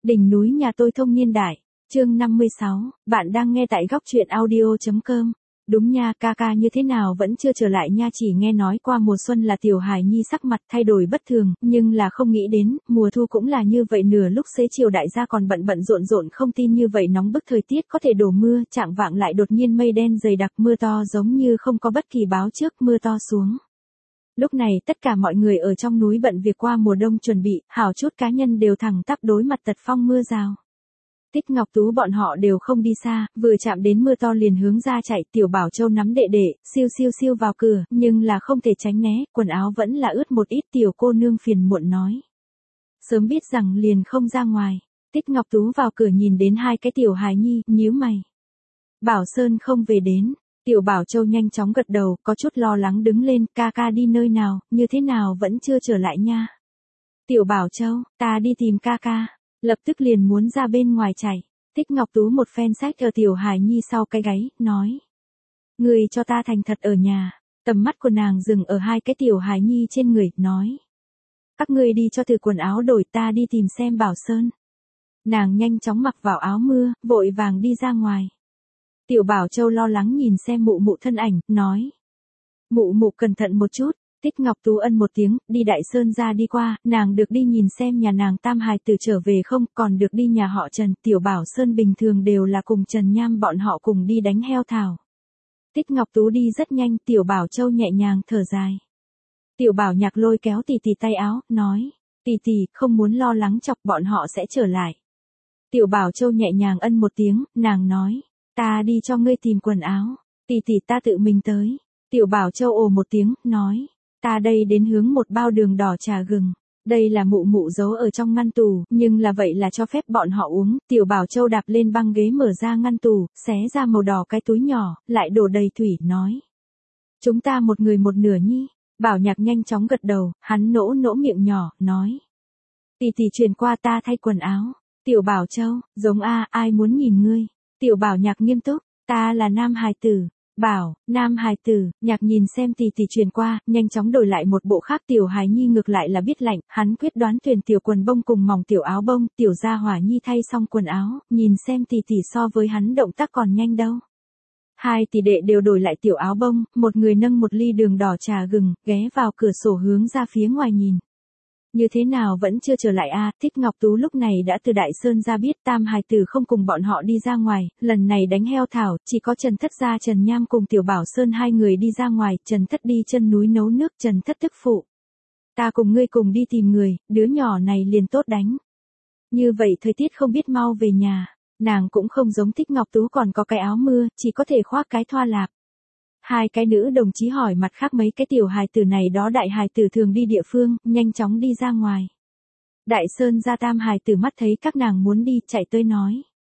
Đỉnh núi nhà tôi thông niên đại, chương 56, bạn đang nghe tại góc truyện audio.com. Đúng nha, ca ca như thế nào vẫn chưa trở lại nha, chỉ nghe nói qua mùa xuân là Tiểu Hải Nhi sắc mặt thay đổi bất thường, nhưng là không nghĩ đến, mùa thu cũng là như vậy, nửa lúc xế chiều đại gia còn bận bận rộn rộn không tin như vậy nóng bức thời tiết có thể đổ mưa, chạng vạng lại đột nhiên mây đen dày đặc mưa to giống như không có bất kỳ báo trước mưa to xuống. Lúc này tất cả mọi người ở trong núi bận việc qua mùa đông chuẩn bị, hảo chút cá nhân đều thẳng tắp đối mặt tật phong mưa rào. Tích Ngọc Tú bọn họ đều không đi xa, vừa chạm đến mưa to liền hướng ra chạy, Tiểu Bảo Châu nắm đệ đệ, siêu siêu siêu vào cửa, nhưng là không thể tránh né, quần áo vẫn là ướt một ít, tiểu cô nương phiền muộn nói. Sớm biết rằng liền không ra ngoài. Tích Ngọc Tú vào cửa nhìn đến hai cái tiểu hài nhi, nhíu mày. Bảo Sơn không về đến. Tiểu Bảo Châu nhanh chóng gật đầu, có chút lo lắng đứng lên, ca ca đi nơi nào, như thế nào vẫn chưa trở lại nha. Tiểu Bảo Châu, ta đi tìm ca ca, lập tức liền muốn ra bên ngoài chạy. Tích Ngọc Tú một phen xách ở Tiểu Hải Nhi sau cái gáy, nói. Người cho ta thành thật ở nhà, tầm mắt của nàng dừng ở hai cái Tiểu Hải Nhi trên người, nói. Các ngươi đi cho thử quần áo đổi, ta đi tìm xem Bảo Sơn. Nàng nhanh chóng mặc vào áo mưa, vội vàng đi ra ngoài. Tiểu Bảo Châu lo lắng nhìn xem mụ mụ thân ảnh, nói. Mụ mụ cẩn thận một chút. Tích Ngọc Tú ân một tiếng, đi Đại Sơn ra đi qua, nàng được đi nhìn xem nhà nàng tam hài tử trở về không, còn được đi nhà họ Trần. Tiểu Bảo Sơn bình thường đều là cùng Trần Nham bọn họ cùng đi đánh heo thảo. Tích Ngọc Tú đi rất nhanh, Tiểu Bảo Châu nhẹ nhàng thở dài. Tiểu Bảo Nhạc lôi kéo tỷ tỷ tay áo, nói. Tỷ tỷ, không muốn lo lắng chọc, bọn họ sẽ trở lại. Tiểu Bảo Châu nhẹ nhàng ân một tiếng, nàng nói. Ta đi cho ngươi tìm quần áo, tỷ tỷ ta tự mình tới. Tiểu Bảo Châu ồ một tiếng, nói. Ta đây đến hướng một bao đường đỏ trà gừng. Đây là mụ mụ giấu ở trong ngăn tủ, nhưng là vậy là cho phép bọn họ uống. Tiểu Bảo Châu đạp lên băng ghế mở ra ngăn tủ, xé ra màu đỏ cái túi nhỏ, lại đổ đầy thủy, nói. Chúng ta một người một nửa nhi. Bảo Nhạc nhanh chóng gật đầu, hắn nỗ nỗ miệng nhỏ, nói. Tỷ tỷ truyền qua ta thay quần áo. Tiểu Bảo Châu, giống ai muốn nhìn ngươi. Tiểu Bảo Nhạc nghiêm túc, ta là nam hài tử. Bảo, nam hài tử, Nhạc nhìn xem tỷ tỷ truyền qua, nhanh chóng đổi lại một bộ khác. Tiểu Hài Nhi ngược lại là biết lạnh, hắn quyết đoán tuyển tiểu quần bông cùng mỏng tiểu áo bông. Tiểu Gia Hỏa Nhi thay xong quần áo, nhìn xem tỷ tỷ so với hắn động tác còn nhanh đâu. Hai tỷ đệ đều đổi lại tiểu áo bông, một người nâng một ly đường đỏ trà gừng, ghé vào cửa sổ hướng ra phía ngoài nhìn. Như thế nào vẫn chưa trở lại Tích Ngọc Tú lúc này đã từ Đại Sơn ra biết tam hài tử không cùng bọn họ đi ra ngoài, lần này đánh heo thảo, chỉ có Trần Thất gia Trần Nham cùng Tiểu Bảo Sơn hai người đi ra ngoài, Trần Thất đi chân núi nấu nước, Trần Thất tức phụ. Ta cùng ngươi cùng đi tìm người, đứa nhỏ này liền tốt đánh. Như vậy thời tiết không biết mau về nhà, nàng cũng không giống Tích Ngọc Tú còn có cái áo mưa, chỉ có thể khoác cái thoa lạp. Hai cái nữ đồng chí hỏi mặt khác mấy cái tiểu hài tử này đó đại hài tử thường đi địa phương, nhanh chóng đi ra ngoài. Đại Sơn ra tam hài tử mắt thấy các nàng muốn đi, chạy tới nói.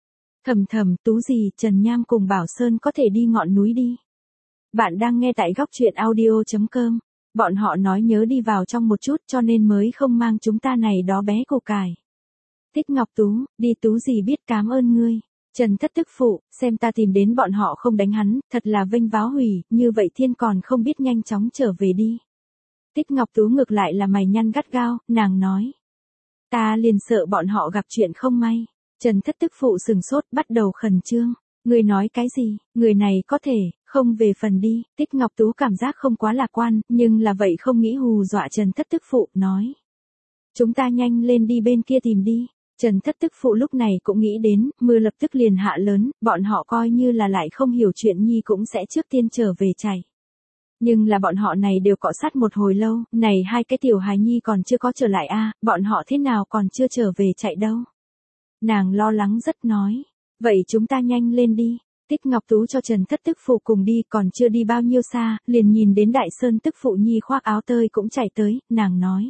Thầm, Tú gì, Trần Nham cùng Bảo Sơn có thể đi ngọn núi đi. Bạn đang nghe tại góc truyện audio.com. Bọn họ nói nhớ đi vào trong một chút cho nên mới không mang chúng ta này đó bé củ cải. Tích Ngọc Tú, đi Tú gì biết cảm ơn ngươi. Trần Thất tức phụ, xem ta tìm đến bọn họ không đánh hắn, thật là vênh váo hủy, như vậy thiên còn không biết nhanh chóng trở về đi. Tích Ngọc Tú ngược lại là mày nhăn gắt gao, nàng nói. Ta liền sợ bọn họ gặp chuyện không may. Trần Thất tức phụ sừng sốt bắt đầu khẩn trương. Người nói cái gì, người này có thể, không về phần đi. Tích Ngọc Tú cảm giác không quá lạc quan, nhưng là vậy không nghĩ hù dọa Trần Thất tức phụ, nói. Chúng ta nhanh lên đi bên kia tìm đi. Trần Thất tức phụ lúc này cũng nghĩ đến, mưa lập tức liền hạ lớn, bọn họ coi như là lại không hiểu chuyện nhi cũng sẽ trước tiên trở về chạy. Nhưng là bọn họ này đều cọ sát một hồi lâu, này hai cái tiểu hài nhi còn chưa có trở lại bọn họ thế nào còn chưa trở về chạy đâu. Nàng lo lắng rất nói, vậy chúng ta nhanh lên đi. Tích Ngọc Tú cho Trần Thất tức phụ cùng đi, còn chưa đi bao nhiêu xa, liền nhìn đến Đại Sơn tức phụ nhi khoác áo tơi cũng chạy tới, nàng nói.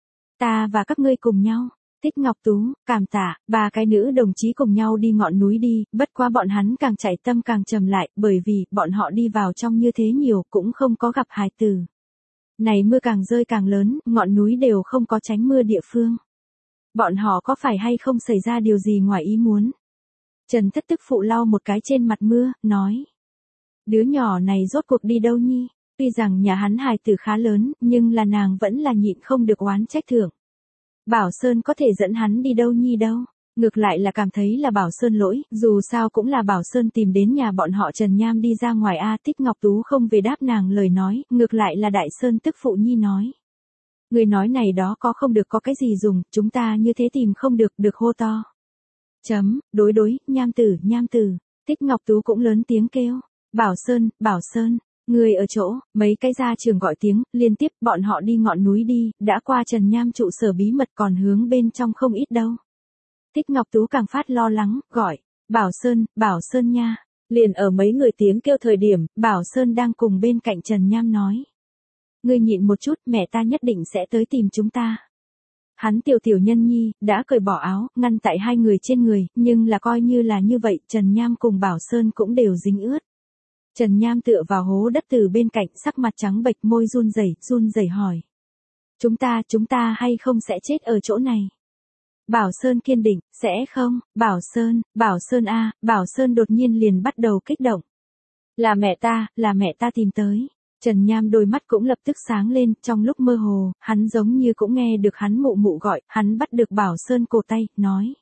Ta và các ngươi cùng nhau. Tích Ngọc Tú, cảm tạ, ba cái nữ đồng chí cùng nhau đi ngọn núi đi, bất quá bọn hắn càng chạy tâm càng trầm lại, bởi vì, bọn họ đi vào trong như thế nhiều, cũng không có gặp hài tử. Này mưa càng rơi càng lớn, ngọn núi đều không có tránh mưa địa phương. Bọn họ có phải hay không xảy ra điều gì ngoài ý muốn? Trần Thất tức phụ lau một cái trên mặt mưa, nói. Đứa nhỏ này rốt cuộc đi đâu nhi? Tuy rằng nhà hắn hài tử khá lớn, nhưng là nàng vẫn là nhịn không được oán trách thưởng. Bảo Sơn có thể dẫn hắn đi đâu nhi đâu. Ngược lại là cảm thấy là Bảo Sơn lỗi, dù sao cũng là Bảo Sơn tìm đến nhà bọn họ Trần Nham đi ra ngoài a. Tích Ngọc Tú không về đáp nàng lời nói, ngược lại là Đại Sơn tức phụ nhi nói. Người nói này đó có không được có cái gì dùng, chúng ta như thế tìm không được, được hô to. Đối, Nham tử, Tích Ngọc Tú cũng lớn tiếng kêu. Bảo Sơn, người ở chỗ, mấy cái gia trưởng gọi tiếng, liên tiếp bọn họ đi ngọn núi đi, đã qua Trần Nham trụ sở bí mật còn hướng bên trong không ít đâu. Tích Ngọc Tú càng phát lo lắng, gọi, Bảo Sơn nha. Liền ở mấy người tiếng kêu thời điểm, Bảo Sơn đang cùng bên cạnh Trần Nham nói. Ngươi nhịn một chút, mẹ ta nhất định sẽ tới tìm chúng ta. Hắn tiểu nhân nhi, đã cởi bỏ áo, ngăn tại hai người trên người, nhưng là coi như là như vậy, Trần Nham cùng Bảo Sơn cũng đều dính ướt. Trần Nham tựa vào hố đất từ bên cạnh, sắc mặt trắng bệch, môi run rẩy hỏi. Chúng ta hay không sẽ chết ở chỗ này? Bảo Sơn kiên định, sẽ không, Bảo Sơn a. Bảo Sơn đột nhiên liền bắt đầu kích động. Là mẹ ta tìm tới. Trần Nham đôi mắt cũng lập tức sáng lên, trong lúc mơ hồ, hắn giống như cũng nghe được hắn mụ mụ gọi, hắn bắt được Bảo Sơn cổ tay, nói.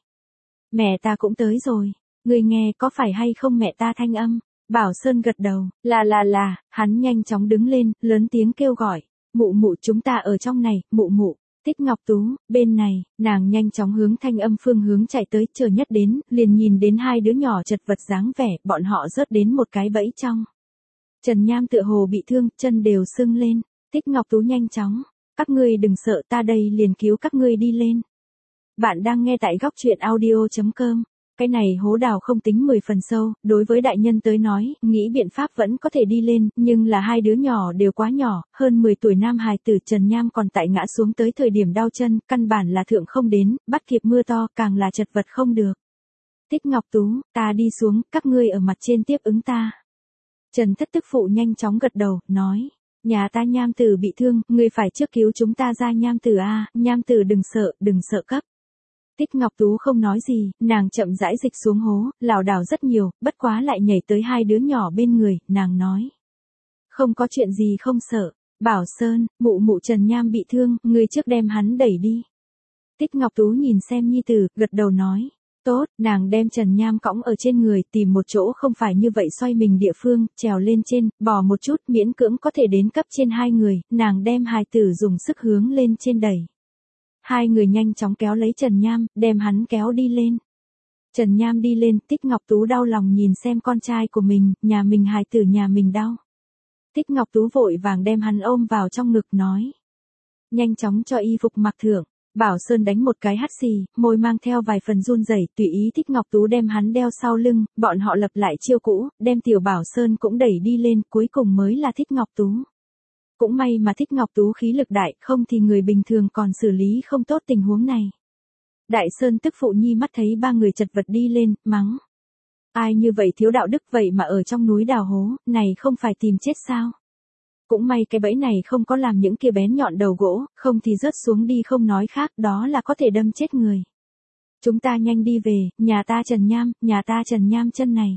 Mẹ ta cũng tới rồi, người nghe có phải hay không mẹ ta thanh âm? Bảo Sơn gật đầu, là, hắn nhanh chóng đứng lên, lớn tiếng kêu gọi. Mụ chúng ta ở trong này, mụ. Tích Ngọc Tú, bên này, nàng nhanh chóng hướng thanh âm phương hướng chạy tới, chờ nhất đến, liền nhìn đến hai đứa nhỏ chật vật dáng vẻ, bọn họ rớt đến một cái bẫy trong. Trần Nham tựa hồ bị thương, chân đều sưng lên. Tích Ngọc Tú nhanh chóng, các ngươi đừng sợ, ta đây liền cứu các ngươi đi lên. Bạn đang nghe tại góc truyện audio.com. Cái này hố đào không tính 10 phần sâu, đối với đại nhân tới nói, nghĩ biện pháp vẫn có thể đi lên, nhưng là hai đứa nhỏ đều quá nhỏ, hơn 10 tuổi nam hài tử Trần Nham còn tại ngã xuống tới thời điểm đau chân, căn bản là thượng không đến, bắt kịp mưa to, càng là chật vật không được. Tích Ngọc Tú, ta đi xuống, các ngươi ở mặt trên tiếp ứng ta. Trần Thất tức phụ nhanh chóng gật đầu, nói. Nhà ta Nham tử bị thương, ngươi phải trước cứu chúng ta ra Nham tử a. Nham tử đừng sợ cấp. Tích Ngọc Tú không nói gì, nàng chậm rãi dịch xuống hố, lảo đảo rất nhiều, bất quá lại nhảy tới hai đứa nhỏ bên người, nàng nói. Không có chuyện gì không sợ, Bảo Sơn, mụ Trần Nham bị thương, ngươi trước đem hắn đẩy đi. Tích Ngọc Tú nhìn xem nhi tử, gật đầu nói. Tốt, nàng đem Trần Nham cõng ở trên người, tìm một chỗ không phải như vậy xoay mình địa phương, trèo lên trên, bò một chút, miễn cưỡng có thể đến cấp trên hai người, nàng đem hài tử dùng sức hướng lên trên đẩy. Hai người nhanh chóng kéo lấy Trần Nham, đem hắn kéo đi lên. Trần Nham đi lên, Tích Ngọc Tú đau lòng nhìn xem con trai của mình, nhà mình hài tử nhà mình đau. Tích Ngọc Tú vội vàng đem hắn ôm vào trong ngực nói. Nhanh chóng cho y phục mặc thượng. Bảo Sơn đánh một cái hắt xì, môi mang theo vài phần run rẩy, tùy ý Tích Ngọc Tú đem hắn đeo sau lưng, bọn họ lập lại chiêu cũ, đem tiểu Bảo Sơn cũng đẩy đi lên, cuối cùng mới là Tích Ngọc Tú. Cũng may mà Tích Ngọc Tú khí lực đại, không thì người bình thường còn xử lý không tốt tình huống này. Đại Sơn tức phụ nhi mắt thấy ba người chật vật đi lên, mắng. Ai như vậy thiếu đạo đức vậy mà ở trong núi đào hố, này không phải tìm chết sao? Cũng may cái bẫy này không có làm những kia bén nhọn đầu gỗ, không thì rớt xuống đi không nói khác, đó là có thể đâm chết người. Chúng ta nhanh đi về, nhà ta Trần Nham chân này.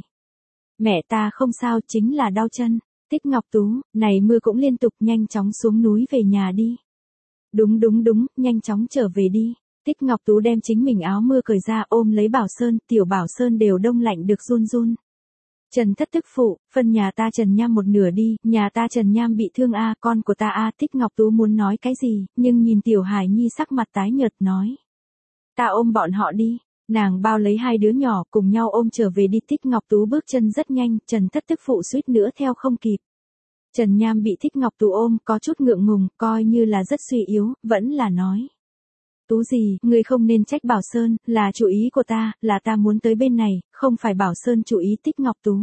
Mẹ ta không sao, chính là đau chân. Tích Ngọc Tú, này mưa cũng liên tục, nhanh chóng xuống núi về nhà đi. Đúng, nhanh chóng trở về đi. Tích Ngọc Tú đem chính mình áo mưa cởi ra ôm lấy Bảo Sơn, tiểu Bảo Sơn đều đông lạnh được run. Trần Thất tức phụ, phân nhà ta Trần Nham một nửa đi, nhà ta Trần Nham bị thương a, con của ta a. Tích Ngọc Tú muốn nói cái gì, nhưng nhìn tiểu Hải Nhi sắc mặt tái nhợt nói. Ta ôm bọn họ đi. Nàng bao lấy hai đứa nhỏ cùng nhau ôm trở về đi. Tích Ngọc Tú bước chân rất nhanh, Trần Thất tức phụ suýt nữa theo không kịp. Trần Nham bị Tích Ngọc Tú ôm, có chút ngượng ngùng, coi như là rất suy yếu, vẫn là nói. Tú gì, ngươi không nên trách Bảo Sơn, là chủ ý của ta, là ta muốn tới bên này, không phải Bảo Sơn chủ ý. Tích Ngọc Tú.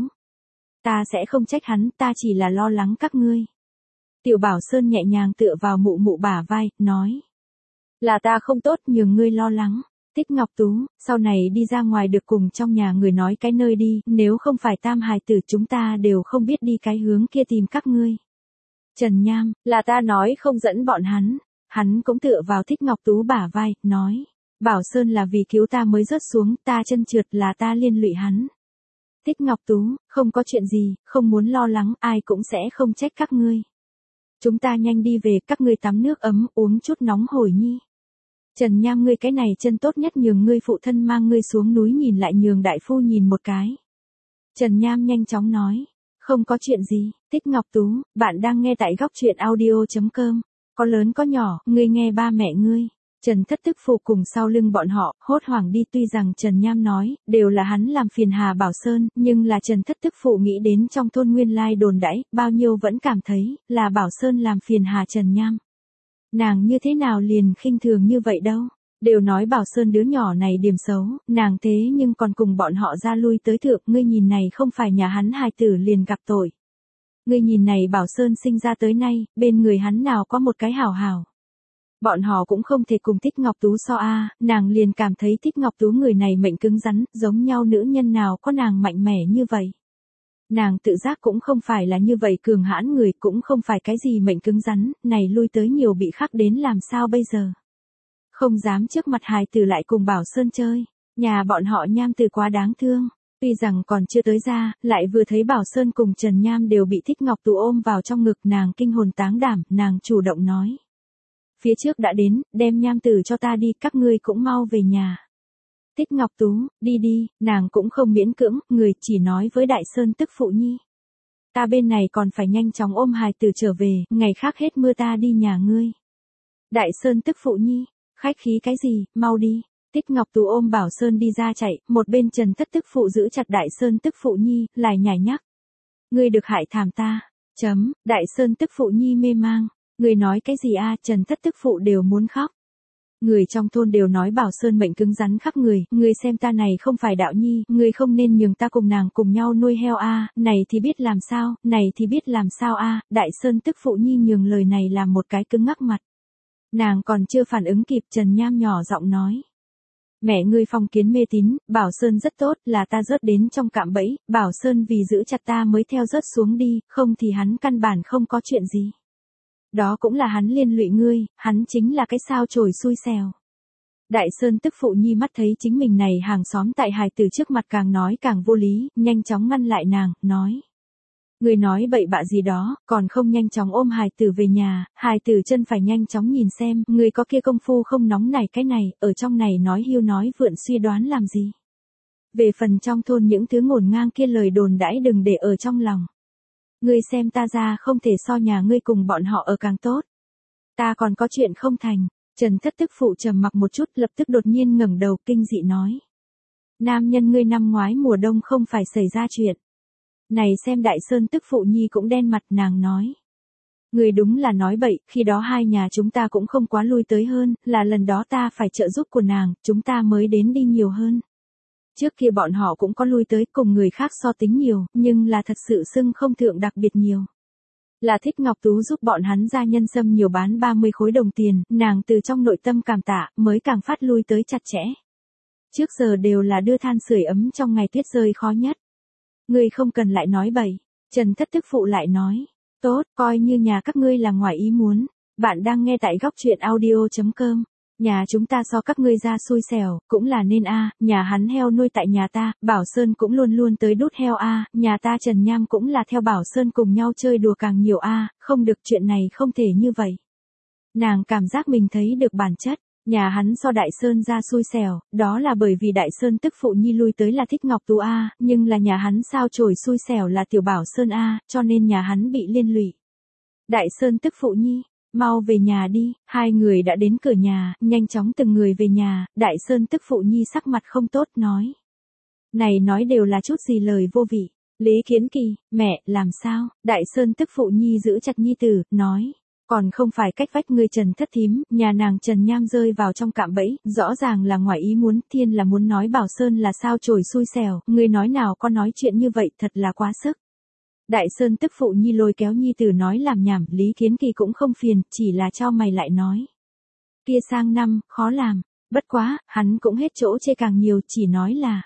Ta sẽ không trách hắn, ta chỉ là lo lắng các ngươi. Tiểu Bảo Sơn nhẹ nhàng tựa vào mụ bả vai, nói. Là ta không tốt nhường ngươi lo lắng. Tích Ngọc Tú, sau này đi ra ngoài được cùng trong nhà người nói cái nơi đi, nếu không phải tam hài tử chúng ta đều không biết đi cái hướng kia tìm các ngươi. Trần Nham, là ta nói không dẫn bọn hắn. Hắn cũng tựa vào Tích Ngọc Tú bả vai, nói. Bảo Sơn là vì cứu ta mới rớt xuống, ta chân trượt là ta liên lụy hắn. Tích Ngọc Tú, không có chuyện gì, không muốn lo lắng, ai cũng sẽ không trách các ngươi. Chúng ta nhanh đi về, các ngươi tắm nước ấm, uống chút nóng hổi nhi. Trần Nham ngươi cái này chân tốt nhất nhường ngươi phụ thân mang ngươi xuống núi nhìn lại nhường đại phu nhìn một cái. Trần Nham nhanh chóng nói. Không có chuyện gì, Thích Ngọc Tú, bạn đang nghe tại góc truyện audio.com. Có lớn có nhỏ, ngươi nghe ba mẹ ngươi. Trần Thất Tức Phụ cùng sau lưng bọn họ, hốt hoảng đi tuy rằng Trần Nham nói, đều là hắn làm phiền Hà Bảo Sơn, nhưng là Trần Thất Tức Phụ nghĩ đến trong thôn nguyên lai đồn đãi, bao nhiêu vẫn cảm thấy, là Bảo Sơn làm phiền Hà Trần Nham. Nàng như thế nào liền khinh thường như vậy đâu. Đều nói Bảo Sơn đứa nhỏ này điểm xấu, nàng thế nhưng còn cùng bọn họ ra lui tới thượng, ngươi nhìn này không phải nhà hắn hài tử liền gặp tội. Ngươi nhìn này Bảo Sơn sinh ra tới nay, bên người hắn nào có một cái hảo hảo. Bọn họ cũng không thể cùng Thích Ngọc Tú so nàng liền cảm thấy Thích Ngọc Tú người này mệnh cứng rắn, giống nhau nữ nhân nào có nàng mạnh mẽ như vậy. Nàng tự giác cũng không phải là như vậy cường hãn người, cũng không phải cái gì mệnh cứng rắn, này lui tới nhiều bị khắc đến làm sao bây giờ. Không dám trước mặt hài tử lại cùng Bảo Sơn chơi, nhà bọn họ Nham Từ quá đáng thương. Tuy rằng còn chưa tới ra, lại vừa thấy Bảo Sơn cùng Trần Nham đều bị Thích Ngọc Tú ôm vào trong ngực, nàng kinh hồn táng đảm, nàng chủ động nói. Phía trước đã đến, đem Nham Tử cho ta đi, các ngươi cũng mau về nhà. Thích Ngọc Tú, đi đi, nàng cũng không miễn cưỡng, người chỉ nói với Đại Sơn Tức Phụ nhi. Ta bên này còn phải nhanh chóng ôm hài tử trở về, ngày khác hết mưa ta đi nhà ngươi. Đại Sơn Tức Phụ nhi, khách khí cái gì, mau đi. Thích Ngọc Tú ôm Bảo Sơn đi ra chạy, một bên Trần Thất Tức Phụ giữ chặt Đại Sơn Tức Phụ nhi, lại nhảy nhắc. Ngươi được hại thảm ta. Đại Sơn Tức Phụ nhi mê mang. Người nói cái gì Trần Thất Tức Phụ đều muốn khóc. Người trong thôn đều nói Bảo Sơn mệnh cứng rắn khắp người, người xem ta này không phải đạo nhi, người không nên nhường ta cùng nàng cùng nhau nuôi heo này thì biết làm sao, Đại Sơn Tức Phụ nhi nhường lời này làm một cái cứng ngắc mặt. Nàng còn chưa phản ứng kịp, Trần Nham nhỏ giọng nói. Mẹ ngươi phong kiến mê tín, Bảo Sơn rất tốt, là ta rớt đến trong cạm bẫy, Bảo Sơn vì giữ chặt ta mới theo rớt xuống đi, không thì hắn căn bản không có chuyện gì. Đó cũng là hắn liên lụy ngươi, hắn chính là cái sao chổi xui xẻo. Đại Sơn Tức Phụ nhi mắt thấy chính mình này hàng xóm tại hài tử trước mặt càng nói càng vô lý, nhanh chóng ngăn lại nàng, nói. Người nói bậy bạ gì đó, còn không nhanh chóng ôm hài tử về nhà, hài tử chân phải nhanh chóng nhìn xem, người có kia công phu không nóng nảy cái này, ở trong này nói hiu nói vượn suy đoán làm gì. Về phần trong thôn những thứ ngổn ngang kia lời đồn đãi đừng để ở trong lòng. Ngươi xem ta ra không thể so nhà ngươi cùng bọn họ ở càng tốt. Ta còn có chuyện không thành. Trần Thất Tức Phụ trầm mặc một chút, lập tức đột nhiên ngẩng đầu kinh dị nói. Nam nhân ngươi năm ngoái mùa đông không phải xảy ra chuyện. Này xem Đại Sơn Tức Phụ nhi cũng đen mặt, nàng nói. Ngươi đúng là nói bậy, khi đó hai nhà chúng ta cũng không quá lui tới hơn, là lần đó ta phải trợ giúp của nàng, chúng ta mới đến đi nhiều hơn. Trước kia bọn họ cũng có lui tới cùng người khác so tính nhiều, nhưng là thật sự xưng không thượng đặc biệt nhiều. Là Thích Ngọc Tú giúp bọn hắn ra nhân sâm nhiều bán 30 khối đồng tiền, nàng từ trong nội tâm cảm tạ, mới càng phát lui tới chặt chẽ. Trước giờ đều là đưa than sưởi ấm trong ngày tuyết rơi khó nhất. Ngươi không cần lại nói bậy. Trần Thất Tức Phụ lại nói. Tốt, coi như nhà các ngươi là ngoài ý muốn. Bạn đang nghe tại góc truyện audio.com. Nhà chúng ta so các ngươi ra xui xẻo, cũng là nên nhà hắn heo nuôi tại nhà ta, Bảo Sơn cũng luôn luôn tới đút heo nhà ta Trần Nham cũng là theo Bảo Sơn cùng nhau chơi đùa càng nhiều không được, chuyện này không thể như vậy. Nàng cảm giác mình thấy được bản chất, nhà hắn so Đại Sơn ra xui xẻo, đó là bởi vì Đại Sơn Tức Phụ nhi lui tới là Thích Ngọc Tú nhưng là nhà hắn sao chổi xui xẻo là Tiểu Bảo Sơn cho nên nhà hắn bị liên lụy. Đại Sơn Tức Phụ nhi. Mau về nhà đi, hai người đã đến cửa nhà, nhanh chóng từng người về nhà, Đại Sơn Tức Phụ nhi sắc mặt không tốt nói. Này nói đều là chút gì lời vô vị. Lý Kiến Kỳ, mẹ, làm sao? Đại Sơn Tức Phụ nhi giữ chặt nhi tử, nói. Còn không phải cách vách ngươi Trần thất thím, nhà nàng Trần Nham rơi vào trong cạm bẫy, rõ ràng là ngoài ý muốn, thiên là muốn nói Bảo Sơn là sao chổi xui xẻo, ngươi nói nào có nói chuyện như vậy, thật là quá sức. Đại Sơn Tức Phụ nhi lôi kéo nhi tử nói làm nhảm, Lý Kiến Kỳ cũng không phiền, chỉ là cho mày lại nói. Kia sang năm, khó làm, bất quá, hắn cũng hết chỗ chê càng nhiều, chỉ nói là.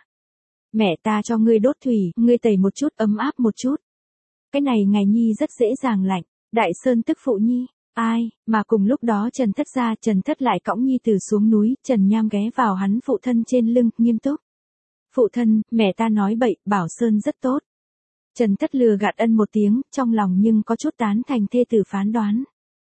Mẹ ta cho ngươi đốt thủy, ngươi tẩy một chút, ấm áp một chút. Cái này ngày nhi rất dễ dàng lạnh, Đại Sơn Tức Phụ nhi, ai, mà cùng lúc đó Trần Thất ra, Trần Thất lại cõng nhi tử xuống núi, Trần Nham ghé vào hắn phụ thân trên lưng, nghiêm túc. Phụ thân, mẹ ta nói bậy, Bảo Sơn rất tốt. Trần Thất lừa gạt ân một tiếng, trong lòng nhưng có chút tán thành thê tử phán đoán.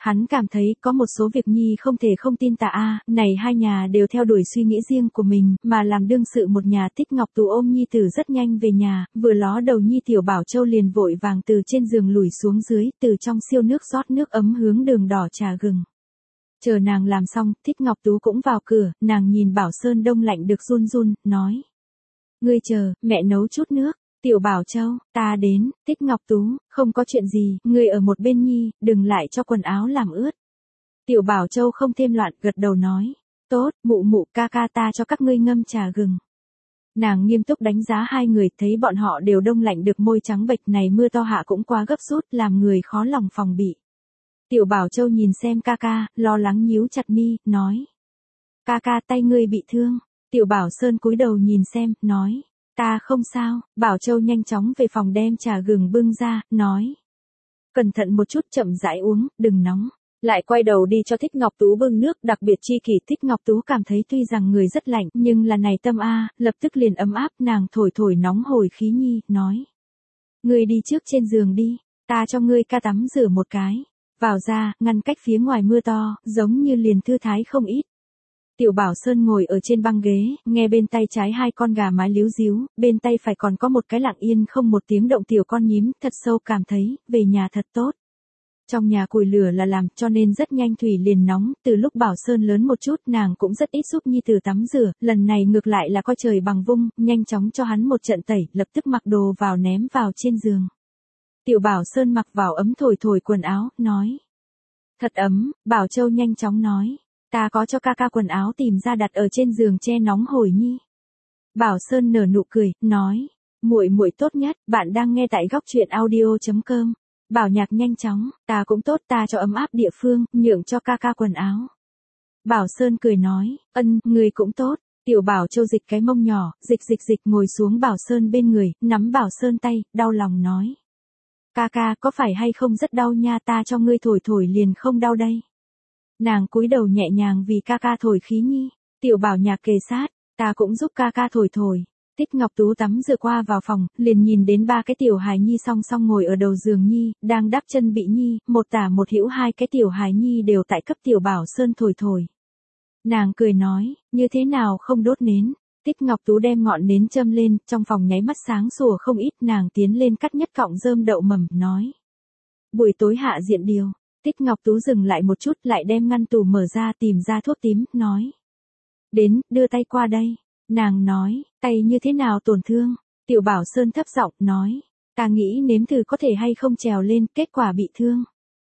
Hắn cảm thấy có một số việc Nhi không thể không tin tà này hai nhà đều theo đuổi suy nghĩ riêng của mình, mà làm đương sự một nhà. Tích Ngọc Tú ôm Nhi Tử rất nhanh về nhà, vừa ló đầu Nhi Tiểu Bảo Châu liền vội vàng từ trên giường lùi xuống dưới, từ trong siêu nước rót nước ấm hướng đường đỏ trà gừng. Chờ nàng làm xong, Tích Ngọc Tú cũng vào cửa, nàng nhìn Bảo Sơn đông lạnh được run run, nói. Ngươi chờ, mẹ nấu chút nước. Tiểu Bảo Châu, ta đến. Tích Ngọc Tú, không có chuyện gì, ngươi ở một bên Nhi, đừng lại cho quần áo làm ướt. Tiểu Bảo Châu không thêm loạn, gật đầu nói. Tốt, mụ mụ, ca ca ta cho các ngươi ngâm trà gừng. Nàng nghiêm túc đánh giá hai người, thấy bọn họ đều đông lạnh được môi trắng bệch, này mưa to hạ cũng quá gấp rút, làm người khó lòng phòng bị. Tiểu Bảo Châu nhìn xem ca ca, lo lắng nhíu chặt mi, nói. Ca ca, tay ngươi bị thương. Tiểu Bảo Sơn cúi đầu nhìn xem, nói. Ta không sao. Bảo Châu nhanh chóng về phòng đem trà gừng bưng ra, nói. Cẩn thận một chút, chậm rãi uống, đừng nóng. Lại quay đầu đi cho Thích Ngọc Tú bưng nước, đặc biệt chi kỷ. Thích Ngọc Tú cảm thấy tuy rằng người rất lạnh, nhưng là này tâm lập tức liền ấm áp, nàng thổi thổi nóng hồi khí Nhi, nói. Ngươi đi trước trên giường đi, ta cho ngươi ca tắm rửa một cái. Vào ra, ngăn cách phía ngoài mưa to, giống như liền thư thái không ít. Tiểu Bảo Sơn ngồi ở trên băng ghế, nghe bên tay trái hai con gà mái líu díu, bên tay phải còn có một cái lặng yên không một tiếng động tiểu con nhím, thật sâu cảm thấy, về nhà thật tốt. Trong nhà củi lửa là làm, cho nên rất nhanh thủy liền nóng, từ lúc Bảo Sơn lớn một chút nàng cũng rất ít giúp Nhi Tử tắm rửa, lần này ngược lại là coi trời bằng vung, nhanh chóng cho hắn một trận tẩy, lập tức mặc đồ vào ném vào trên giường. Tiểu Bảo Sơn mặc vào ấm thổi thổi quần áo, nói. Thật ấm, Bảo Châu nhanh chóng nói. Ta có cho ca ca quần áo tìm ra đặt ở trên giường che nóng hổi Nhi. Bảo Sơn nở nụ cười, nói. Muội muội tốt nhất, bạn đang nghe tại góc truyện audio.com. Bảo Nhạc nhanh chóng, ta cũng tốt, ta cho ấm áp địa phương, nhượng cho ca ca quần áo. Bảo Sơn cười nói, người cũng tốt. Tiểu Bảo Châu dịch cái mông nhỏ, dịch ngồi xuống Bảo Sơn bên người, nắm Bảo Sơn tay, đau lòng nói. Ca ca, có phải hay không rất đau nha, ta cho ngươi thổi thổi liền không đau đây. Nàng cúi đầu nhẹ nhàng vì ca ca thổi khí Nhi. Tiểu Bảo Nhạc kề sát, ta cũng giúp ca ca thổi thổi. Tích Ngọc Tú tắm rửa qua vào phòng, liền nhìn đến ba cái tiểu hài Nhi song song ngồi ở đầu giường Nhi, đang đắp chân bị Nhi, một tả một hữu hai cái tiểu hài Nhi đều tại cấp Tiểu Bảo Sơn thổi thổi. Nàng cười nói, như thế nào không đốt nến. Tích Ngọc Tú đem ngọn nến châm lên, trong phòng nháy mắt sáng sủa không ít, nàng tiến lên cắt nhất cọng rơm đậu mầm, nói. Buổi tối hạ diện điều. Tích Ngọc Tú dừng lại một chút, lại đem ngăn tủ mở ra tìm ra thuốc tím, nói. Đến, đưa tay qua đây. Nàng nói, tay như thế nào tổn thương? Tiểu Bảo Sơn thấp giọng, nói. Ta nghĩ nếm thử có thể hay không trèo lên, kết quả bị thương.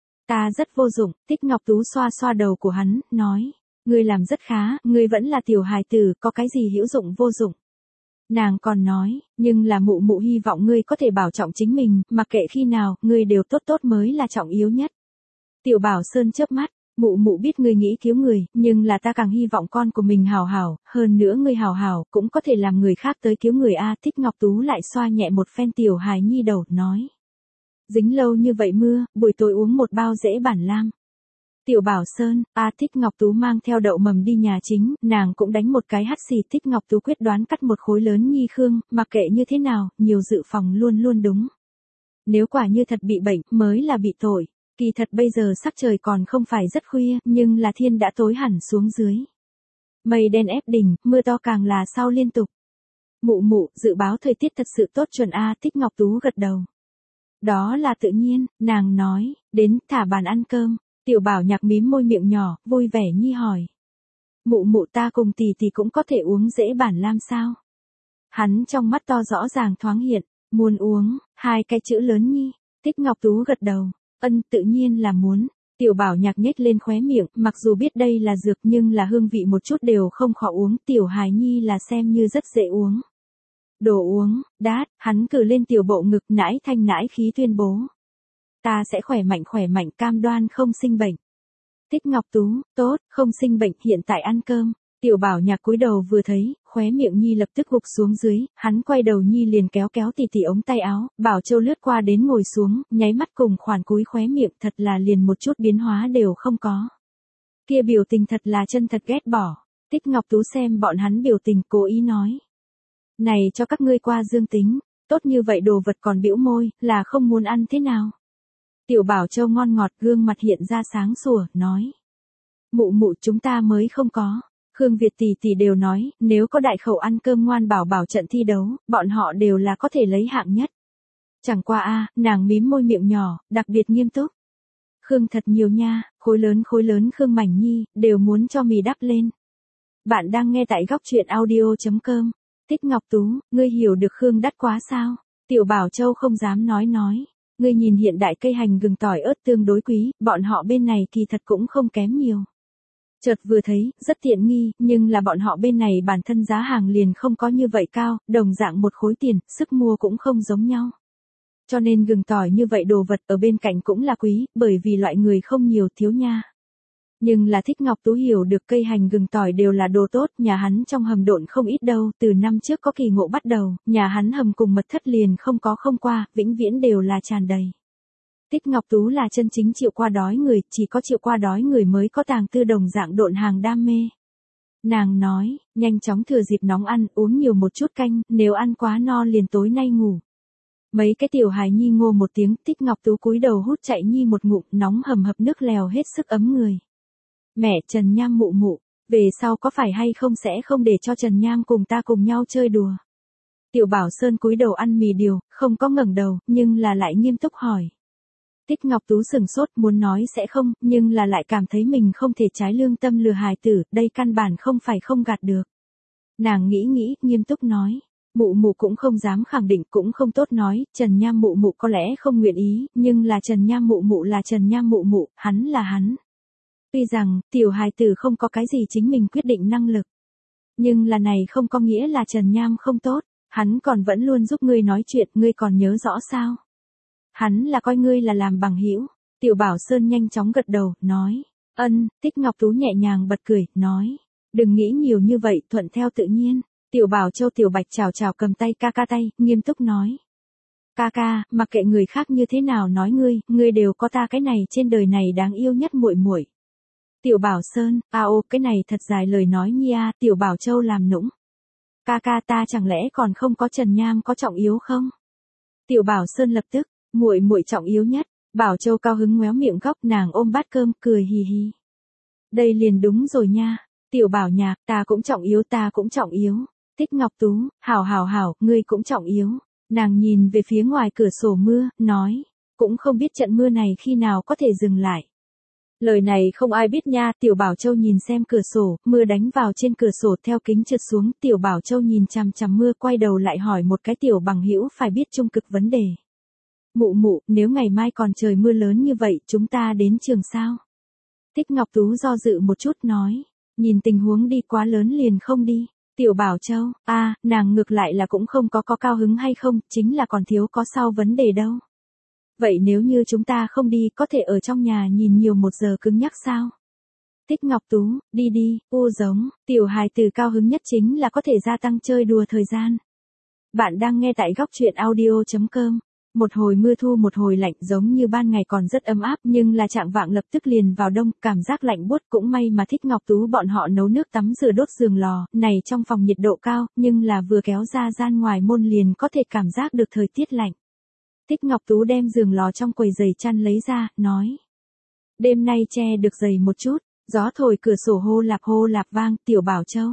Ta rất vô dụng. Tích Ngọc Tú xoa xoa đầu của hắn, nói. Ngươi làm rất khá, ngươi vẫn là tiểu hài tử, có cái gì hữu dụng vô dụng. Nàng còn nói, nhưng là mụ mụ hy vọng ngươi có thể bảo trọng chính mình, mặc kệ khi nào, ngươi đều tốt tốt mới là trọng yếu nhất. Tiểu Bảo Sơn chớp mắt, mụ mụ biết ngươi nghĩ cứu người, nhưng là ta càng hy vọng con của mình hảo hảo, hơn nữa ngươi hảo hảo, cũng có thể làm người khác tới cứu người Tích Ngọc Tú lại xoa nhẹ một phen tiểu hài Nhi đầu, nói. Dính lâu như vậy mưa, buổi tối uống một bao dễ bản lam. Tiểu Bảo Sơn, Tích Ngọc Tú mang theo đậu mầm đi nhà chính, nàng cũng đánh một cái hắt xì. Tích Ngọc Tú quyết đoán cắt một khối lớn Nhi khương, mặc kệ như thế nào, nhiều dự phòng luôn luôn đúng. Nếu quả như thật bị bệnh, mới là bị tội. Kỳ thật bây giờ sắc trời còn không phải rất khuya, nhưng là thiên đã tối hẳn xuống dưới. Mây đen ép đỉnh, mưa to càng là sau liên tục. Mụ mụ, dự báo thời tiết thật sự tốt chuẩn Tích Ngọc Tú gật đầu. Đó là tự nhiên, nàng nói, đến, thả bàn ăn cơm. Tiểu Bảo Nhạc mím môi miệng nhỏ, vui vẻ Nhi hỏi. Mụ mụ, ta cùng tỷ tỷ cũng có thể uống dễ bản lam sao? Hắn trong mắt to rõ ràng thoáng hiện, muốn uống, hai cái chữ lớn Nhi. Tích Ngọc Tú gật đầu, tự nhiên là muốn. Tiểu Bảo Nhạc nhếch lên khóe miệng, mặc dù biết đây là dược nhưng là hương vị một chút đều không khó uống, tiểu hài Nhi là xem như rất dễ uống. Đồ uống, đát, hắn cử lên tiểu bộ ngực, nãi thanh nãi khí tuyên bố. Ta sẽ khỏe mạnh cam đoan không sinh bệnh. Tích Ngọc Tú, tốt, không sinh bệnh, hiện tại ăn cơm. Tiểu Bảo Nhạc cúi đầu vừa thấy, khóe miệng Nhi lập tức gục xuống dưới, hắn quay đầu Nhi liền kéo tỷ tỷ ống tay áo, Bảo Châu lướt qua đến ngồi xuống, nháy mắt cùng khoản cúi khóe miệng, thật là liền một chút biến hóa đều không có. Kia biểu tình thật là chân thật ghét bỏ. Tích Ngọc Tú xem bọn hắn biểu tình, cố ý nói. Này cho các ngươi qua dương tính, tốt như vậy đồ vật còn bĩu môi, là không muốn ăn thế nào. Tiểu Bảo Châu ngon ngọt gương mặt hiện ra sáng sủa, nói. Mụ mụ chúng ta mới không có. Khương Việt tỷ tỷ đều nói, nếu có đại khẩu ăn cơm ngoan bảo bảo trận thi đấu, bọn họ đều là có thể lấy hạng nhất. Chẳng qua nàng mím môi miệng nhỏ, đặc biệt nghiêm túc. Khương thật nhiều nha, khối lớn Khương Mảnh Nhi, đều muốn cho mì đắp lên. Bạn đang nghe tại góc truyện audio.com. Tích Ngọc Tú, ngươi hiểu được Khương đắt quá sao? Tiểu Bảo Châu không dám nói. Ngươi nhìn hiện đại cây hành gừng tỏi ớt tương đối quý, bọn họ bên này kỳ thật cũng không kém nhiều. Chợt vừa thấy, rất tiện nghi, nhưng là bọn họ bên này bản thân giá hàng liền không có như vậy cao, đồng dạng một khối tiền, sức mua cũng không giống nhau. Cho nên gừng tỏi như vậy đồ vật ở bên cạnh cũng là quý, bởi vì loại người không nhiều thiếu nha. Nhưng là Thích Ngọc Tú hiểu được cây hành gừng tỏi đều là đồ tốt, nhà hắn trong hầm độn không ít đâu, từ năm trước có kỳ ngộ bắt đầu, nhà hắn hầm cùng mật thất liền không qua, vĩnh viễn đều là tràn đầy. Tích Ngọc Tú là chân chính chịu qua đói người, chỉ có chịu qua đói người mới có tàng tư đồng dạng độn hàng đam mê. Nàng nói, nhanh chóng thừa dịp nóng ăn, uống nhiều một chút canh, nếu ăn quá no liền tối nay ngủ. Mấy cái tiểu hài nhi ngô một tiếng, Tích Ngọc Tú cúi đầu hút chạy nhi một ngụm, nóng hầm hập nước lèo hết sức ấm người. Mẹ Trần Nham mụ mụ, về sau có phải hay không sẽ không để cho Trần Nham cùng ta cùng nhau chơi đùa. Tiểu Bảo Sơn cúi đầu ăn mì điều, không có ngẩng đầu, nhưng là lại nghiêm túc hỏi. Tích Ngọc Tú sừng sốt muốn nói sẽ không, nhưng là lại cảm thấy mình không thể trái lương tâm lừa hài tử, đây căn bản không phải không gạt được. Nàng nghĩ, nghiêm túc nói. Mụ mụ cũng không dám khẳng định, cũng không tốt nói, Trần Nham mụ mụ có lẽ không nguyện ý, nhưng là Trần Nham mụ mụ là Trần Nham mụ mụ, hắn là hắn. Tuy rằng, tiểu hài tử không có cái gì chính mình quyết định năng lực. Nhưng là này không có nghĩa là Trần Nham không tốt, hắn còn vẫn luôn giúp ngươi nói chuyện, ngươi còn nhớ rõ sao? Hắn là coi ngươi là làm bằng hữu. Tiểu Bảo Sơn nhanh chóng gật đầu, nói. Ân, Tích Ngọc Tú nhẹ nhàng bật cười, nói. Đừng nghĩ nhiều như vậy, thuận theo tự nhiên. Tiểu Bảo Châu Tiểu Bạch chào cầm tay ca tay, nghiêm túc nói. Ca, mặc kệ người khác như thế nào nói ngươi đều có ta cái này trên đời này đáng yêu nhất muội muội. Tiểu Bảo Sơn, cái này thật dài lời nói nhi Tiểu Bảo Châu làm nũng. Ca ta chẳng lẽ còn không có Trần Nham có trọng yếu không? Tiểu Bảo Sơn lập tức, muội trọng yếu nhất. Bảo Châu cao hứng ngoéo miệng góc, nàng ôm bát cơm cười hì hì. Đây liền đúng rồi nha. Tiểu Bảo Nhạc, ta cũng trọng yếu. Tích Ngọc Tú, hảo, ngươi cũng trọng yếu. Nàng nhìn về phía ngoài cửa sổ mưa, nói, cũng không biết trận mưa này khi nào có thể dừng lại. Lời này không ai biết nha. Tiểu Bảo Châu nhìn xem cửa sổ, mưa đánh vào trên cửa sổ theo kính trượt xuống. Tiểu Bảo Châu nhìn chằm mưa, quay đầu lại hỏi một cái tiểu bằng hữu phải biết trung cực vấn đề. Mụ, nếu ngày mai còn trời mưa lớn như vậy, chúng ta đến trường sao? Tích Ngọc Tú do dự một chút nói, nhìn tình huống đi quá lớn liền không đi. Tiểu Bảo Châu, nàng ngược lại là cũng không có cao hứng hay không, chính là còn thiếu có sao vấn đề đâu. Vậy nếu như chúng ta không đi, có thể ở trong nhà nhìn nhiều 1 giờ cứng nhắc sao? Tích Ngọc Tú, đi, giống, tiểu hài tử cao hứng nhất chính là có thể gia tăng chơi đùa thời gian. Bạn đang nghe tại góc truyện audio.com. Một hồi mưa thu một hồi lạnh, giống như ban ngày còn rất ấm áp, nhưng là chạng vạng lập tức liền vào đông, cảm giác lạnh buốt. Cũng may mà Thích Ngọc Tú bọn họ nấu nước tắm rửa đốt giường lò, này trong phòng nhiệt độ cao, nhưng là vừa kéo ra gian ngoài môn liền có thể cảm giác được thời tiết lạnh. Thích Ngọc Tú đem giường lò trong quầy giày chăn lấy ra, nói. Đêm nay che được giày một chút, gió thổi cửa sổ hô lạp vang. Tiểu Bảo Châu.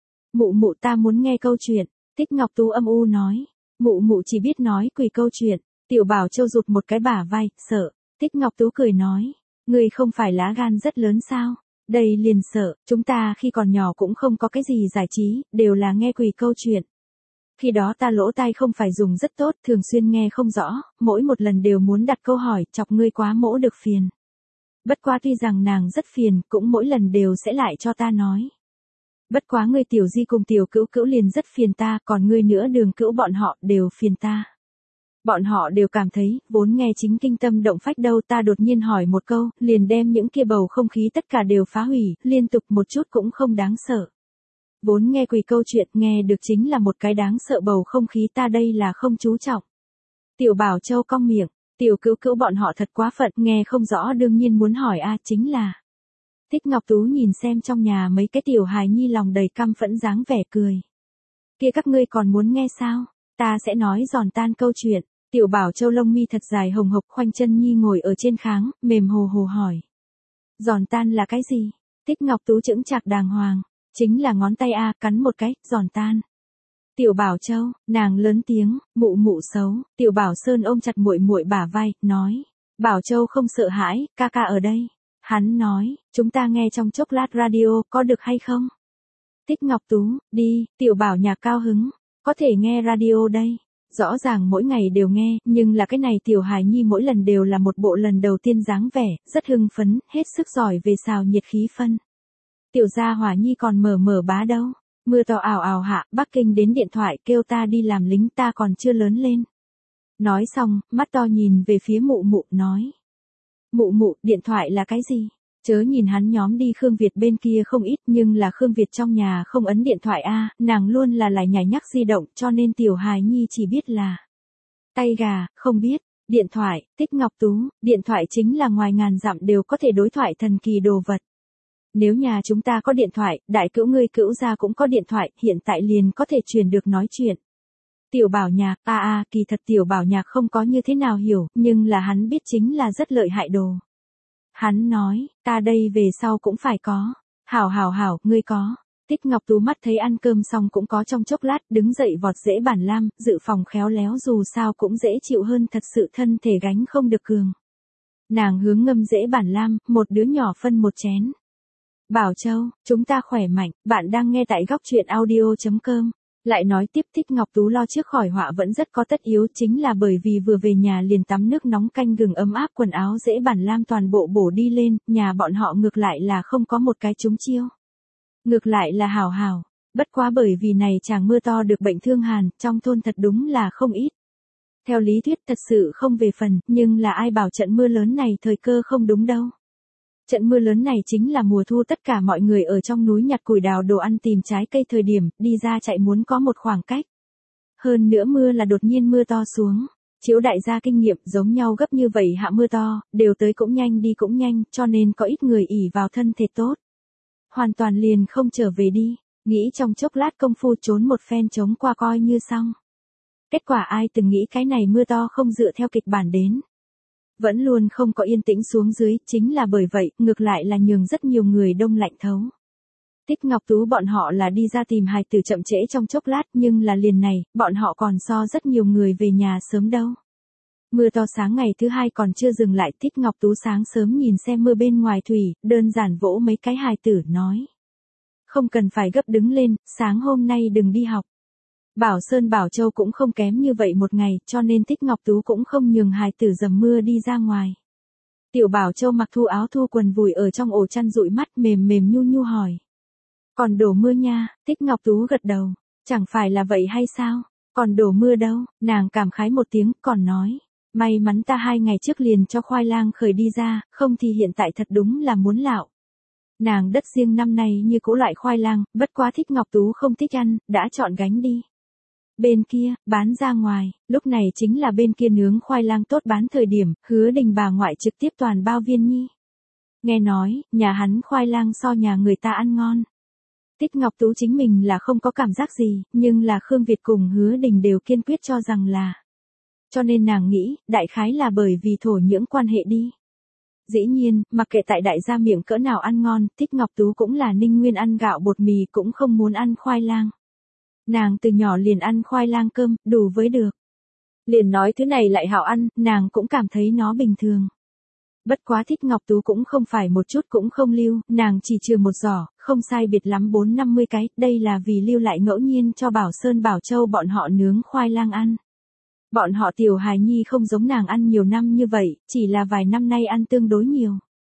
Mụ ta muốn nghe câu chuyện. Thích Ngọc Tú âm u nói. Mụ chỉ biết nói quỳ câu chuyện. Tiểu Bảo Châu rụt một cái bả vai, sợ. Thích Ngọc Tú cười nói. Ngươi không phải lá gan rất lớn sao? Đây liền sợ, chúng ta khi còn nhỏ cũng không có cái gì giải trí, đều là nghe quỳ câu chuyện. Khi đó ta lỗ tai không phải dùng rất tốt, thường xuyên nghe không rõ, mỗi một lần đều muốn đặt câu hỏi, chọc ngươi quá mỗ được phiền. Bất quá tuy rằng nàng rất phiền, cũng mỗi lần đều sẽ lại cho ta nói. Bất quá ngươi tiểu di cùng tiểu cữu liền rất phiền ta, còn ngươi nữa Đường Cữu bọn họ đều phiền ta. Bọn họ đều cảm thấy, vốn nghe chính kinh tâm động phách đâu, ta đột nhiên hỏi một câu, liền đem những kia bầu không khí tất cả đều phá hủy, liên tục một chút cũng không đáng sợ. Vốn nghe quỳ câu chuyện, nghe được chính là một cái đáng sợ bầu không khí, ta đây là không chú trọng. Tiểu Bảo Châu cong miệng, tiểu cữu bọn họ thật quá phận, nghe không rõ đương nhiên muốn hỏi chính là. Thích Ngọc Tú nhìn xem trong nhà mấy cái tiểu hài nhi lòng đầy căm phẫn dáng vẻ cười. Kia các ngươi còn muốn nghe sao? Ta sẽ nói giòn tan câu chuyện. Tiểu Bảo Châu lông mi thật dài hồng hộc, khoanh chân nhi ngồi ở trên kháng, mềm hồ hồ hỏi. Giòn tan là cái gì? Tích Ngọc Tú chững chạc đàng hoàng. Chính là ngón tay a, cắn một cái, giòn tan. Tiểu Bảo Châu, nàng lớn tiếng, mụ mụ xấu. Tiểu Bảo Sơn ôm chặt muội muội bả vai, nói. Bảo Châu không sợ hãi, ca ca ở đây. Hắn nói, chúng ta nghe trong chốc lát radio, có được hay không? Tích Ngọc Tú, đi. Tiểu Bảo Nhạc cao hứng. Có thể nghe radio đây. Rõ ràng mỗi ngày đều nghe, nhưng là cái này Tiểu Hài Nhi mỗi lần đều là một bộ lần đầu tiên dáng vẻ, rất hưng phấn, hết sức giỏi về xào nhiệt khí phân. Tiểu gia hỏa Nhi còn mở bá đâu. Mưa to ào ào hạ, Bắc Kinh đến điện thoại kêu ta đi làm lính, ta còn chưa lớn lên. Nói xong, mắt to nhìn về phía mụ mụ, nói. Mụ mụ, điện thoại là cái gì? Chớ nhìn hắn nhóm đi Khương Việt bên kia không ít, nhưng là Khương Việt trong nhà không ấn điện thoại a, nàng luôn là lại nhảy nhắc di động, cho nên Tiểu Hài Nhi chỉ biết là tay gà, không biết. Điện thoại, Tích Ngọc Tú, điện thoại chính là ngoài ngàn dặm đều có thể đối thoại thần kỳ đồ vật. Nếu nhà chúng ta có điện thoại, đại cữu ngươi cữu gia cũng có điện thoại, hiện tại liền có thể truyền được nói chuyện. Tiểu Bảo Nhạc, kỳ thật Tiểu Bảo Nhạc không có như thế nào hiểu, nhưng là hắn biết chính là rất lợi hại đồ. Hắn nói, ta đây về sau cũng phải có. Hảo, ngươi có. Tích Ngọc Tú mắt thấy ăn cơm xong cũng có trong chốc lát, đứng dậy vọt dễ bản lam, dự phòng khéo léo dù sao cũng dễ chịu hơn, thật sự thân thể gánh không được cường. Nàng hướng ngâm dễ bản lam, một đứa nhỏ phân một chén. Bảo Châu, chúng ta khỏe mạnh, bạn đang nghe tại góc truyện audio.com. Lại nói tiếp, Tích Ngọc Tú lo trước khỏi họa vẫn rất có tất yếu, chính là bởi vì vừa về nhà liền tắm nước nóng canh gừng ấm áp, quần áo dễ bản lam toàn bộ bổ đi lên, nhà bọn họ ngược lại là không có một cái trúng chiêu. Ngược lại là hảo, bất quá bởi vì này chàng mưa to được bệnh thương hàn, trong thôn thật đúng là không ít. Theo lý thuyết thật sự không về phần, nhưng là ai bảo trận mưa lớn này thời cơ không đúng đâu. Trận mưa lớn này chính là mùa thu, tất cả mọi người ở trong núi nhặt củi đào đồ ăn tìm trái cây thời điểm, đi ra chạy muốn có một khoảng cách. Hơn nữa mưa là đột nhiên mưa to xuống. Chiếu đại gia kinh nghiệm giống nhau gấp như vậy hạ mưa to, đều tới cũng nhanh đi cũng nhanh, cho nên có ít người ỷ vào thân thể tốt. Hoàn toàn liền không trở về đi, nghĩ trong chốc lát công phu trốn một phen chống qua coi như xong. Kết quả ai từng nghĩ cái này mưa to không dựa theo kịch bản đến. Vẫn luôn không có yên tĩnh xuống dưới, chính là bởi vậy, ngược lại là nhường rất nhiều người đông lạnh thấu. Tích Ngọc Tú bọn họ là đi ra tìm hài tử chậm trễ trong chốc lát, nhưng là liền này, bọn họ còn so rất nhiều người về nhà sớm đâu. Mưa to sáng ngày thứ hai còn chưa dừng lại, Tích Ngọc Tú sáng sớm nhìn xem mưa bên ngoài thủy, đơn giản vỗ mấy cái hài tử nói. Không cần phải gấp đứng lên, sáng hôm nay đừng đi học. Bảo Sơn Bảo Châu cũng không kém như vậy một ngày, cho nên Tích Ngọc Tú cũng không nhường hài tử dầm mưa đi ra ngoài. Tiểu Bảo Châu mặc thu áo thu quần vùi ở trong ổ chăn dụi mắt, mềm nhu nhu hỏi. Còn đổ mưa nha, Tích Ngọc Tú gật đầu. Chẳng phải là vậy hay sao? Còn đổ mưa đâu? Nàng cảm khái một tiếng, còn nói. May mắn ta 2 ngày trước liền cho khoai lang khởi đi ra, không thì hiện tại thật đúng là muốn lạo. Nàng đất riêng năm nay như cũ loại khoai lang, bất quá Tích Ngọc Tú không thích ăn, đã chọn gánh đi. Bên kia, bán ra ngoài, lúc này chính là bên kia nướng khoai lang tốt bán thời điểm, Hứa Đình bà ngoại trực tiếp toàn bao viên nhi. Nghe nói, nhà hắn khoai lang so nhà người ta ăn ngon. Tích Ngọc Tú chính mình là không có cảm giác gì, nhưng là Khương Việt cùng Hứa Đình đều kiên quyết cho rằng là. Cho nên nàng nghĩ, đại khái là bởi vì thổ nhưỡng quan hệ đi. Dĩ nhiên, mặc kệ tại đại gia miệng cỡ nào ăn ngon, Tích Ngọc Tú cũng là Ninh Nguyên ăn gạo bột mì cũng không muốn ăn khoai lang. Nàng từ nhỏ liền ăn khoai lang cơm, đủ với được. Liền nói thứ này lại hảo ăn, nàng cũng cảm thấy nó bình thường. Bất quá Tích Ngọc Tú cũng không phải một chút cũng không lưu, nàng chỉ chừa một giỏ, không sai biệt lắm 4-50 cái, đây là vì lưu lại ngẫu nhiên cho Bảo Sơn Bảo Châu bọn họ nướng khoai lang ăn. Bọn họ Tiểu Hài Nhi không giống nàng ăn nhiều năm như vậy, chỉ là vài năm nay ăn tương đối nhiều.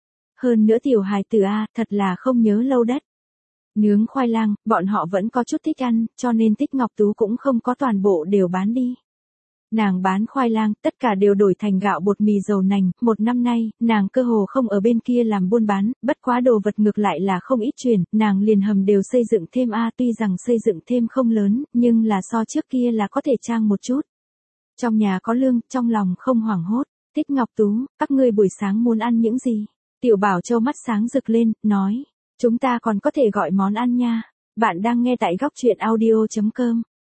Hơn nữa Tiểu Hài tử thật là không nhớ lâu đất. Nướng khoai lang, bọn họ vẫn có chút thích ăn, cho nên Tích Ngọc Tú cũng không có toàn bộ đều bán đi. Nàng bán khoai lang, tất cả đều đổi thành gạo bột mì dầu nành, 1 năm nay, nàng cơ hồ không ở bên kia làm buôn bán, bất quá đồ vật ngược lại là không ít chuyển, nàng liền hầm đều xây dựng thêm tuy rằng xây dựng thêm không lớn, nhưng là so trước kia là có thể trang một chút. Trong nhà có lương, trong lòng không hoảng hốt. Tích Ngọc Tú, các ngươi buổi sáng muốn ăn những gì? Tiểu Bảo Châu mắt sáng rực lên, nói. Chúng ta còn có thể gọi món ăn nha. Bạn đang nghe tại góc truyện audio.com.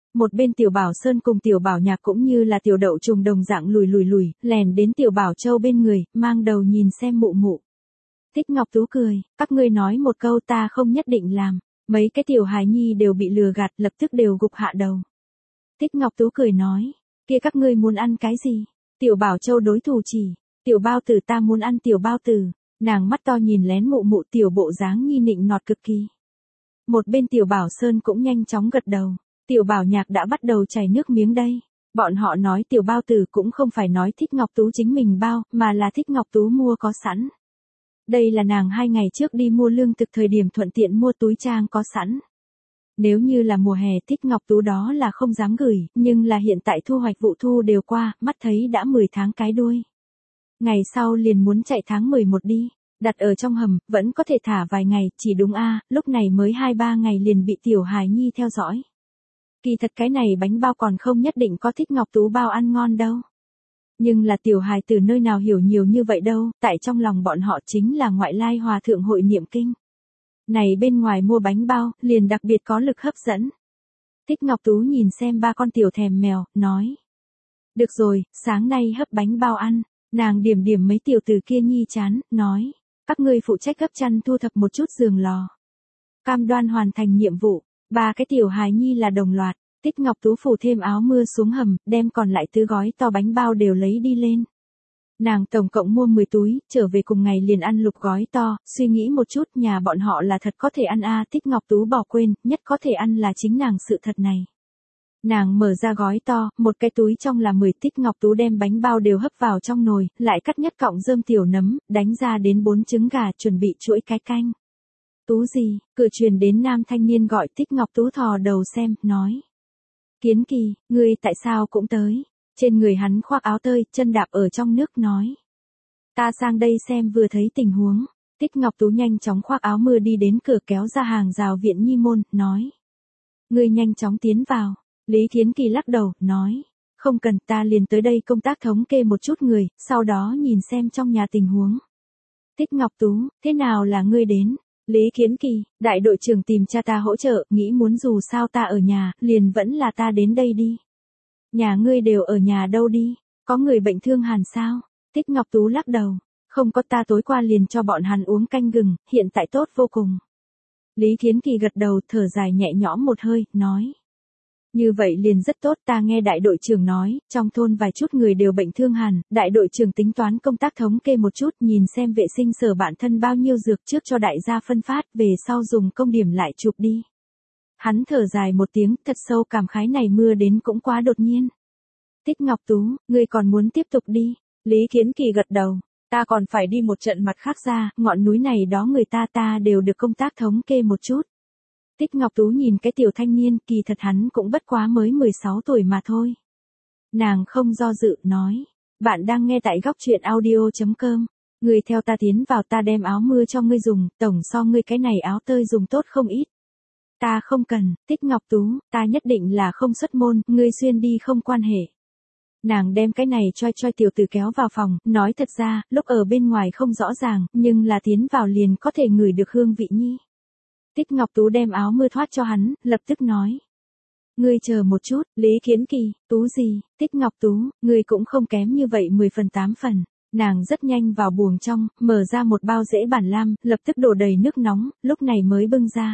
Một bên Tiểu Bảo Sơn cùng Tiểu Bảo Nhạc cũng như là Tiểu Đậu Trùng đồng dạng lùi, lèn đến Tiểu Bảo Châu bên người, mang đầu nhìn xem mụ mụ. Thích Ngọc Tú cười, các ngươi nói một câu ta không nhất định làm. Mấy cái tiểu hài nhi đều bị lừa gạt, lập tức đều gục hạ đầu. Thích Ngọc Tú cười nói, kia các ngươi muốn ăn cái gì? Tiểu Bảo Châu đối thủ chỉ, Tiểu Bao Tử ta muốn ăn Tiểu Bao Tử. Nàng mắt to nhìn lén mụ mụ tiểu bộ dáng nhi nịnh nọt cực kỳ. Một bên Tiểu Bảo Sơn cũng nhanh chóng gật đầu. Tiểu Bảo Nhạc đã bắt đầu chảy nước miếng đây. Bọn họ nói Tiểu Bao Tử cũng không phải nói Thích Ngọc Tú chính mình bao, mà là Thích Ngọc Tú mua có sẵn. Đây là nàng 2 ngày trước đi mua lương thực thời điểm thuận tiện mua túi trang có sẵn. Nếu như là mùa hè Thích Ngọc Tú đó là không dám gửi, nhưng là hiện tại thu hoạch vụ thu đều qua, mắt thấy đã 10 tháng cái đuôi. Ngày sau liền muốn chạy tháng 11 đi, đặt ở trong hầm, vẫn có thể thả vài ngày, chỉ đúng lúc này mới 2-3 ngày liền bị tiểu hài nhi theo dõi. Kỳ thật cái này bánh bao còn không nhất định có Thích Ngọc Tú bao ăn ngon đâu. Nhưng là tiểu hài từ nơi nào hiểu nhiều như vậy đâu, tại trong lòng bọn họ chính là ngoại lai hòa thượng hội niệm kinh. Này bên ngoài mua bánh bao, liền đặc biệt có lực hấp dẫn. Thích Ngọc Tú nhìn xem 3 con tiểu thèm mèo, nói. Được rồi, sáng nay hấp bánh bao ăn, nàng điểm điểm mấy tiểu tử kia nhi chán, nói. Các ngươi phụ trách gấp chăn thu thập một chút giường lò. Cam đoan hoàn thành nhiệm vụ, 3 cái tiểu hài nhi là đồng loạt. Thích Ngọc Tú phủ thêm áo mưa xuống hầm, đem còn lại 4 gói to bánh bao đều lấy đi lên. Nàng tổng cộng mua 10 túi, trở về cùng ngày liền ăn lục gói to, suy nghĩ một chút nhà bọn họ là thật có thể ăn Thích Ngọc Tú bỏ quên, nhất có thể ăn là chính nàng sự thật này. Nàng mở ra gói to, một cái túi trong là 10, Thích Ngọc Tú đem bánh bao đều hấp vào trong nồi, lại cắt nhất cọng rơm tiểu nấm, đánh ra đến 4 trứng gà chuẩn bị chuỗi cái canh. Tú gì, cửa truyền đến nam thanh niên gọi Thích Ngọc Tú thò đầu xem, nói. Kiến Kỳ, ngươi tại sao cũng tới? Trên người hắn khoác áo tơi, chân đạp ở trong nước nói. Ta sang đây xem vừa thấy tình huống. Thích Ngọc Tú nhanh chóng khoác áo mưa đi đến cửa kéo ra hàng rào viện nhi môn, nói. Ngươi nhanh chóng tiến vào. Lý Kiến Kỳ lắc đầu, nói. Không cần, ta liền tới đây công tác thống kê một chút người, sau đó nhìn xem trong nhà tình huống. Thích Ngọc Tú, thế nào là ngươi đến? Lý Kiến Kỳ, đại đội trưởng tìm cha ta hỗ trợ, nghĩ muốn dù sao ta ở nhà, liền vẫn là ta đến đây đi. Nhà ngươi đều ở nhà đâu đi, có người bệnh thương hàn sao? Thích Ngọc Tú lắc đầu, không có, ta tối qua liền cho bọn hắn uống canh gừng, hiện tại tốt vô cùng. Lý Kiến Kỳ gật đầu, thở dài nhẹ nhõm một hơi, nói. Như vậy liền rất tốt, ta nghe đại đội trưởng nói, trong thôn vài chút người đều bệnh thương hàn, đại đội trưởng tính toán công tác thống kê một chút, nhìn xem vệ sinh sở bản thân bao nhiêu dược trước cho đại gia phân phát, về sau dùng công điểm lại chụp đi. Hắn thở dài một tiếng, thật sâu cảm khái này mưa đến cũng quá đột nhiên. Thích Ngọc Tú, ngươi còn muốn tiếp tục đi? Lý Kiến Kỳ gật đầu, ta còn phải đi một trận mặt khác ra, ngọn núi này đó người ta đều được công tác thống kê một chút. Thích Ngọc Tú nhìn cái tiểu thanh niên, kỳ thật hắn cũng bất quá mới 16 tuổi mà thôi. Nàng không do dự, nói. Bạn đang nghe tại góc truyện audio.com. Người theo ta tiến vào, ta đem áo mưa cho ngươi dùng, tổng so ngươi cái này áo tơi dùng tốt không ít. Ta không cần, Thích Ngọc Tú, ta nhất định là không xuất môn, ngươi xuyên đi không quan hệ. Nàng đem cái này choi tiểu tử kéo vào phòng, nói thật ra, lúc ở bên ngoài không rõ ràng, nhưng là tiến vào liền có thể ngửi được hương vị nhi. Thích Ngọc Tú đem áo mưa thoát cho hắn, lập tức nói. Ngươi chờ một chút, Lý Kiến Kỳ, Tú gì, Thích Ngọc Tú, ngươi cũng không kém như vậy 10 phần 8 phần. Nàng rất nhanh vào buồng trong, mở ra một bao rễ bản lam, lập tức đổ đầy nước nóng, lúc này mới bưng ra.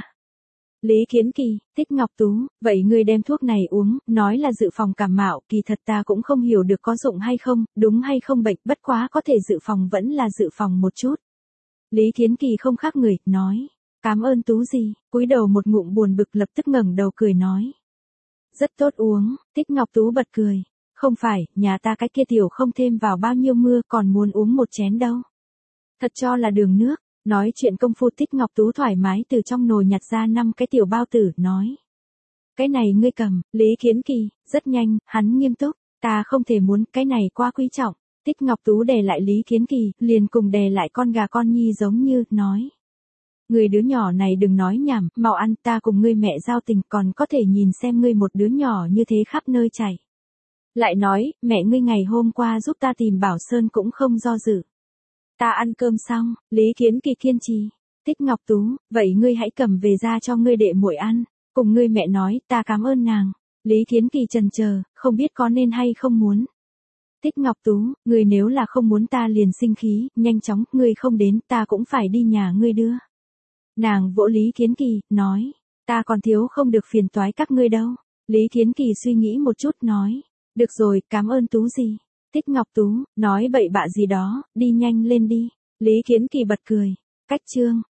Lý Kiến Kỳ, Thích Ngọc Tú, vậy ngươi đem thuốc này uống, nói là dự phòng cảm mạo, kỳ thật ta cũng không hiểu được có dụng hay không, đúng hay không bệnh, bất quá có thể dự phòng vẫn là dự phòng một chút. Lý Kiến Kỳ không khác người, nói. Cảm ơn Tú gì, cúi đầu một ngụm buồn bực lập tức ngẩng đầu cười nói. Rất tốt uống, Thích Ngọc Tú bật cười. Không phải, nhà ta cái kia tiểu không thêm vào bao nhiêu mưa còn muốn uống một chén đâu. Thật cho là đường nước, nói chuyện công phu Thích Ngọc Tú thoải mái từ trong nồi nhặt ra 5 cái tiểu bao tử, nói. Cái này ngươi cầm, Lý Kiến Kỳ, rất nhanh, hắn nghiêm túc, ta không thể muốn, cái này quá quý trọng. Thích Ngọc Tú đè lại Lý Kiến Kỳ, liền cùng đè lại con gà con nhi giống như, nói. Người đứa nhỏ này đừng nói nhảm, mau ăn, ta cùng ngươi mẹ giao tình còn có thể nhìn xem ngươi một đứa nhỏ như thế khắp nơi chảy. Lại nói, mẹ ngươi ngày hôm qua giúp ta tìm Bảo Sơn cũng không do dự. Ta ăn cơm xong, Lý Kiến Kỳ kiên trì. Thích Ngọc Tú, vậy ngươi hãy cầm về ra cho ngươi đệ muội ăn, cùng ngươi mẹ nói, ta cảm ơn nàng. Lý Thiến Kỳ chần chờ, không biết có nên hay không muốn. Thích Ngọc Tú, ngươi nếu là không muốn ta liền sinh khí, nhanh chóng, ngươi không đến, ta cũng phải đi nhà ngươi đưa. Nàng vỗ Lý Thiến Kỳ, nói, ta còn thiếu không được phiền toái các ngươi đâu. Lý Thiến Kỳ suy nghĩ một chút nói, được rồi, cảm ơn Tú gì. Thích Ngọc Tú, nói bậy bạ gì đó, đi nhanh lên đi. Lý Thiến Kỳ bật cười, cách chương.